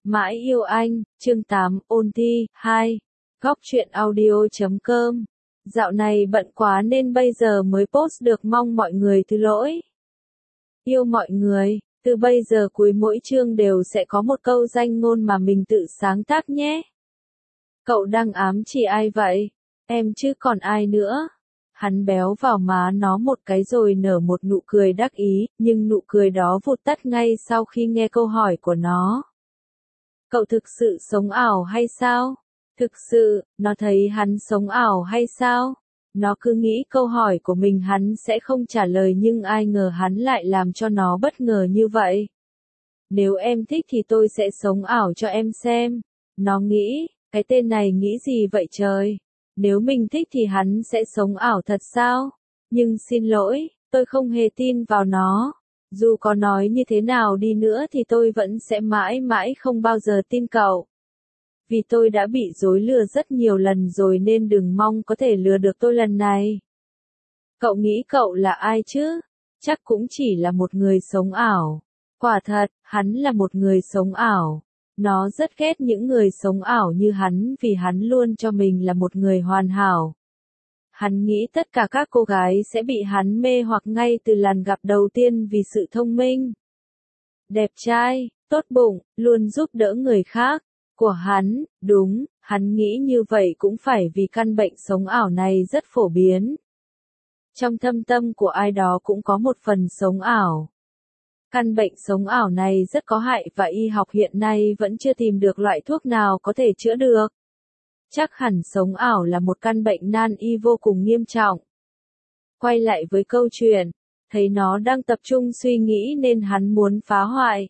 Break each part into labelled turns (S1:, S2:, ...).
S1: Mãi yêu anh, chương 8, ôn thi, 2. Góc truyện audio.com. Dạo này bận quá nên bây giờ mới post được, mong mọi người thứ lỗi. Yêu mọi người, từ bây giờ cuối mỗi chương đều sẽ có một câu danh ngôn mà mình tự sáng tác nhé. Cậu đang ám chỉ ai vậy? Em chứ còn ai nữa? Hắn béo vào má nó một cái rồi nở một nụ cười đắc ý, nhưng nụ cười đó vụt tắt ngay sau khi nghe câu hỏi của nó. Cậu thực sự sống ảo hay sao? Thực sự, nó thấy hắn sống ảo hay sao? Nó cứ nghĩ câu hỏi của mình hắn sẽ không trả lời, nhưng ai ngờ hắn lại làm cho nó bất ngờ như vậy. Nếu em thích thì tôi sẽ sống ảo cho em xem. Nó nghĩ, cái tên này nghĩ gì vậy trời? Nếu mình thích thì hắn sẽ sống ảo thật sao? Nhưng xin lỗi, tôi không hề tin vào nó. Dù có nói như thế nào đi nữa thì tôi vẫn sẽ mãi mãi không bao giờ tin cậu. Vì tôi đã bị dối lừa rất nhiều lần rồi nên đừng mong có thể lừa được tôi lần này. Cậu nghĩ cậu là ai chứ? Chắc cũng chỉ là một người sống ảo. Quả thật, hắn là một người sống ảo. Nó rất ghét những người sống ảo như hắn vì hắn luôn cho mình là một người hoàn hảo. Hắn nghĩ tất cả các cô gái sẽ bị hắn mê hoặc ngay từ lần gặp đầu tiên vì sự thông minh, đẹp trai, tốt bụng, luôn giúp đỡ người khác của hắn. Đúng, hắn nghĩ như vậy cũng phải vì căn bệnh sống ảo này rất phổ biến. Trong thâm tâm của ai đó cũng có một phần sống ảo. Căn bệnh sống ảo này rất có hại và y học hiện nay vẫn chưa tìm được loại thuốc nào có thể chữa được. Chắc hẳn sống ảo là một căn bệnh nan y vô cùng nghiêm trọng. Quay lại với câu chuyện, thấy nó đang tập trung suy nghĩ nên hắn muốn phá hoại.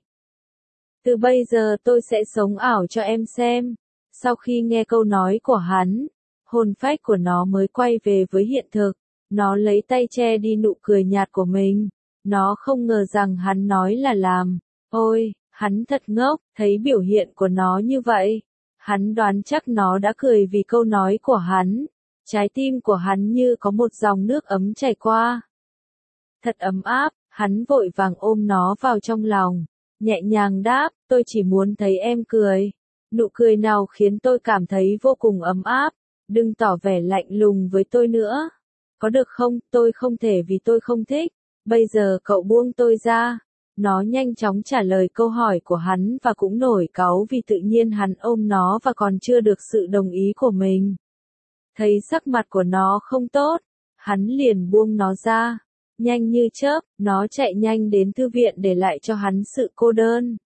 S1: Từ bây giờ tôi sẽ sống ảo cho em xem. Sau khi nghe câu nói của hắn, hồn phách của nó mới quay về với hiện thực. Nó lấy tay che đi nụ cười nhạt của mình. Nó không ngờ rằng hắn nói là làm. Ôi, hắn thật ngốc, thấy biểu hiện của nó như vậy. Hắn đoán chắc nó đã cười vì câu nói của hắn. Trái tim của hắn như có một dòng nước ấm chảy qua. Thật ấm áp, hắn vội vàng ôm nó vào trong lòng. Nhẹ nhàng đáp, tôi chỉ muốn thấy em cười. Nụ cười nào khiến tôi cảm thấy vô cùng ấm áp. Đừng tỏ vẻ lạnh lùng với tôi nữa. Có được không, tôi không thể vì tôi không thích. Bây giờ cậu buông tôi ra. Nó nhanh chóng trả lời câu hỏi của hắn và cũng nổi cáu vì tự nhiên hắn ôm nó và còn chưa được sự đồng ý của mình. Thấy sắc mặt của nó không tốt, hắn liền buông nó ra. Nhanh như chớp, nó chạy nhanh đến thư viện để lại cho hắn sự cô đơn.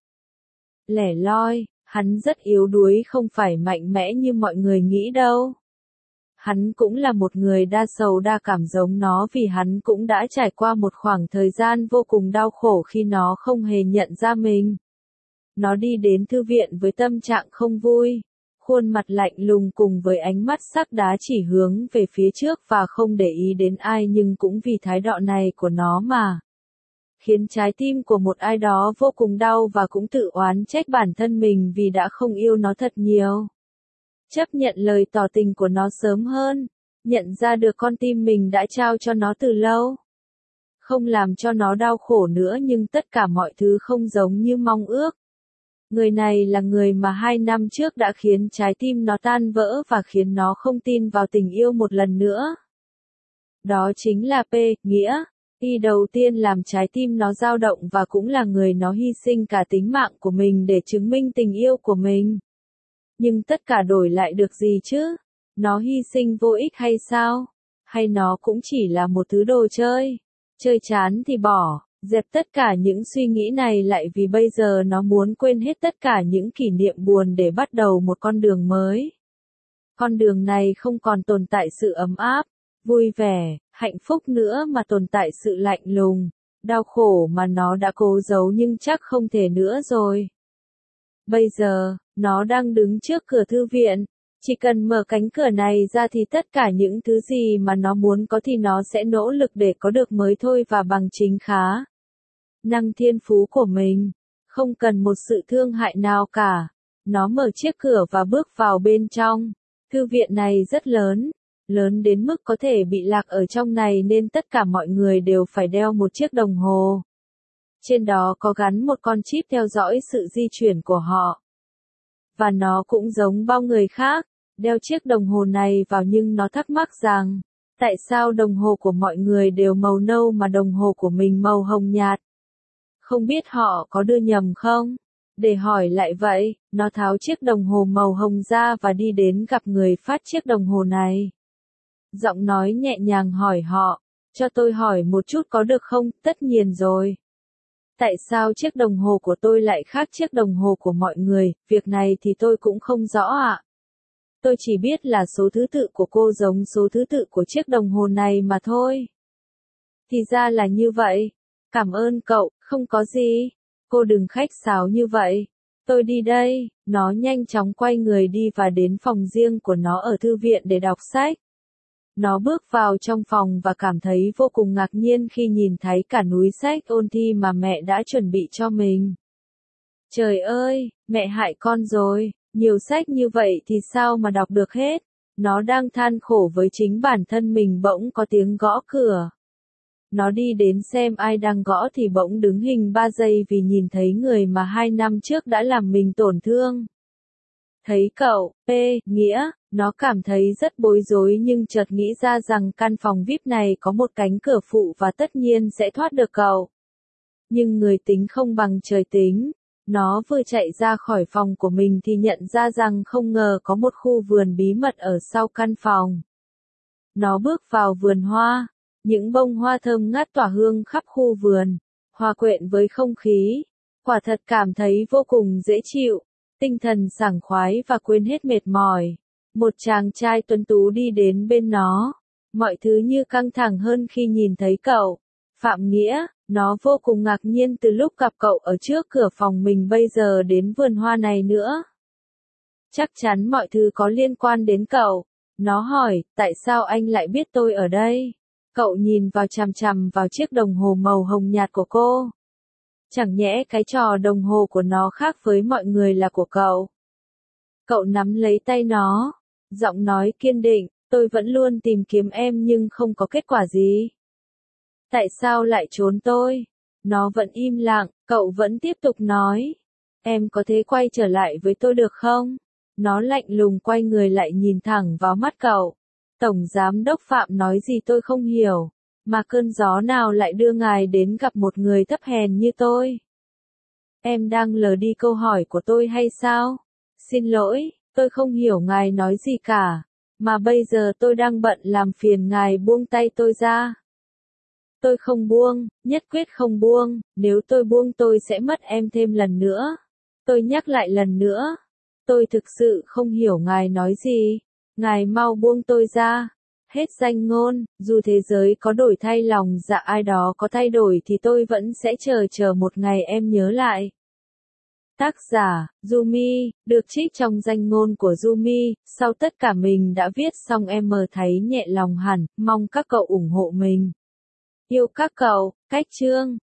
S1: Lẻ loi, hắn rất yếu đuối, không phải mạnh mẽ như mọi người nghĩ đâu. Hắn cũng là một người đa sầu đa cảm giống nó vì hắn cũng đã trải qua một khoảng thời gian vô cùng đau khổ khi nó không hề nhận ra mình. Nó đi đến thư viện với tâm trạng không vui, khuôn mặt lạnh lùng cùng với ánh mắt sắc đá chỉ hướng về phía trước và không để ý đến ai, nhưng cũng vì thái độ này của nó mà khiến trái tim của một ai đó vô cùng đau và cũng tự oán trách bản thân mình vì đã không yêu nó thật nhiều. Chấp nhận lời tỏ tình của nó sớm hơn, nhận ra được con tim mình đã trao cho nó từ lâu. Không làm cho nó đau khổ nữa, nhưng tất cả mọi thứ không giống như mong ước. Người này là người mà 2 năm trước đã khiến trái tim nó tan vỡ và khiến nó không tin vào tình yêu một lần nữa. Đó chính là P, Nghĩa, y đầu tiên làm trái tim nó dao động và cũng là người nó hy sinh cả tính mạng của mình để chứng minh tình yêu của mình. Nhưng tất cả đổi lại được gì chứ? Nó hy sinh vô ích hay sao? Hay nó cũng chỉ là một thứ đồ chơi? Chơi chán thì bỏ, dẹp tất cả những suy nghĩ này lại vì bây giờ nó muốn quên hết tất cả những kỷ niệm buồn để bắt đầu một con đường mới. Con đường này không còn tồn tại sự ấm áp, vui vẻ, hạnh phúc nữa mà tồn tại sự lạnh lùng, đau khổ mà nó đã cố giấu nhưng chắc không thể nữa rồi. Bây giờ, nó đang đứng trước cửa thư viện. Chỉ cần mở cánh cửa này ra thì tất cả những thứ gì mà nó muốn có thì nó sẽ nỗ lực để có được mới thôi, và bằng chính khả năng thiên phú của mình. Không cần một sự thương hại nào cả. Nó mở chiếc cửa và bước vào bên trong. Thư viện này rất lớn. Lớn đến mức có thể bị lạc ở trong này nên tất cả mọi người đều phải đeo một chiếc đồng hồ. Trên đó có gắn một con chip theo dõi sự di chuyển của họ. Và nó cũng giống bao người khác, đeo chiếc đồng hồ này vào nhưng nó thắc mắc rằng, tại sao đồng hồ của mọi người đều màu nâu mà đồng hồ của mình màu hồng nhạt? Không biết họ có đưa nhầm không? Để hỏi lại vậy, nó tháo chiếc đồng hồ màu hồng ra và đi đến gặp người phát chiếc đồng hồ này. Giọng nói nhẹ nhàng hỏi họ, cho tôi hỏi một chút có được không? Tất nhiên rồi. Tại sao chiếc đồng hồ của tôi lại khác chiếc đồng hồ của mọi người? Việc này thì tôi cũng không rõ ạ. Tôi chỉ biết là số thứ tự của cô giống số thứ tự của chiếc đồng hồ này mà thôi. Thì ra là như vậy. Cảm ơn cậu, không có gì. Cô đừng khách sáo như vậy. Tôi đi đây. Nó nhanh chóng quay người đi và đến phòng riêng của nó ở thư viện để đọc sách. Nó bước vào trong phòng và cảm thấy vô cùng ngạc nhiên khi nhìn thấy cả núi sách ôn thi mà mẹ đã chuẩn bị cho mình. Trời ơi, mẹ hại con rồi, nhiều sách như vậy thì sao mà đọc được hết. Nó đang than khổ với chính bản thân mình bỗng có tiếng gõ cửa. Nó đi đến xem ai đang gõ thì bỗng đứng hình 3 giây vì nhìn thấy người mà 2 năm trước đã làm mình tổn thương. Thấy cậu, Nghĩa, nó cảm thấy rất bối rối nhưng chợt nghĩ ra rằng căn phòng VIP này có một cánh cửa phụ và tất nhiên sẽ thoát được cậu. Nhưng người tính không bằng trời tính. Nó vừa chạy ra khỏi phòng của mình thì nhận ra rằng không ngờ có một khu vườn bí mật ở sau căn phòng. Nó bước vào vườn hoa. Những bông hoa thơm ngát tỏa hương khắp khu vườn, hòa quyện với không khí. Quả thật cảm thấy vô cùng dễ chịu, tinh thần sảng khoái và quên hết mệt mỏi. Một chàng trai tuấn tú đi đến bên nó. Mọi thứ như căng thẳng hơn khi nhìn thấy cậu. Phạm Nghĩa, nó vô cùng ngạc nhiên từ lúc gặp cậu ở trước cửa phòng mình bây giờ đến vườn hoa này nữa. Chắc chắn mọi thứ có liên quan đến cậu. Nó hỏi, tại sao anh lại biết tôi ở đây? Cậu nhìn vào chằm chằm vào chiếc đồng hồ màu hồng nhạt của cô. Chẳng nhẽ cái trò đồng hồ của nó khác với mọi người là của cậu. Cậu nắm lấy tay nó, giọng nói kiên định, tôi vẫn luôn tìm kiếm em nhưng không có kết quả gì. Tại sao lại trốn tôi? Nó vẫn im lặng, cậu vẫn tiếp tục nói. Em có thể quay trở lại với tôi được không? Nó lạnh lùng quay người lại nhìn thẳng vào mắt cậu. Tổng Giám đốc Phạm nói gì tôi không hiểu, mà cơn gió nào lại đưa ngài đến gặp một người thấp hèn như tôi? Em đang lờ đi câu hỏi của tôi hay sao? Xin lỗi, tôi không hiểu ngài nói gì cả, mà bây giờ tôi đang bận làm phiền ngài buông tay tôi ra. Tôi không buông, nhất quyết không buông, nếu tôi buông tôi sẽ mất em thêm lần nữa. Tôi nhắc lại lần nữa, tôi thực sự không hiểu ngài nói gì. Ngài mau buông tôi ra. Hết danh ngôn, dù thế giới có đổi thay lòng dạ ai đó có thay đổi thì tôi vẫn sẽ chờ một ngày em nhớ lại. Tác giả, Yumi, được trích trong danh ngôn của Yumi, sau tất cả mình đã viết xong em thấy nhẹ lòng hẳn, mong các cậu ủng hộ mình. Yêu các cậu, cách chương.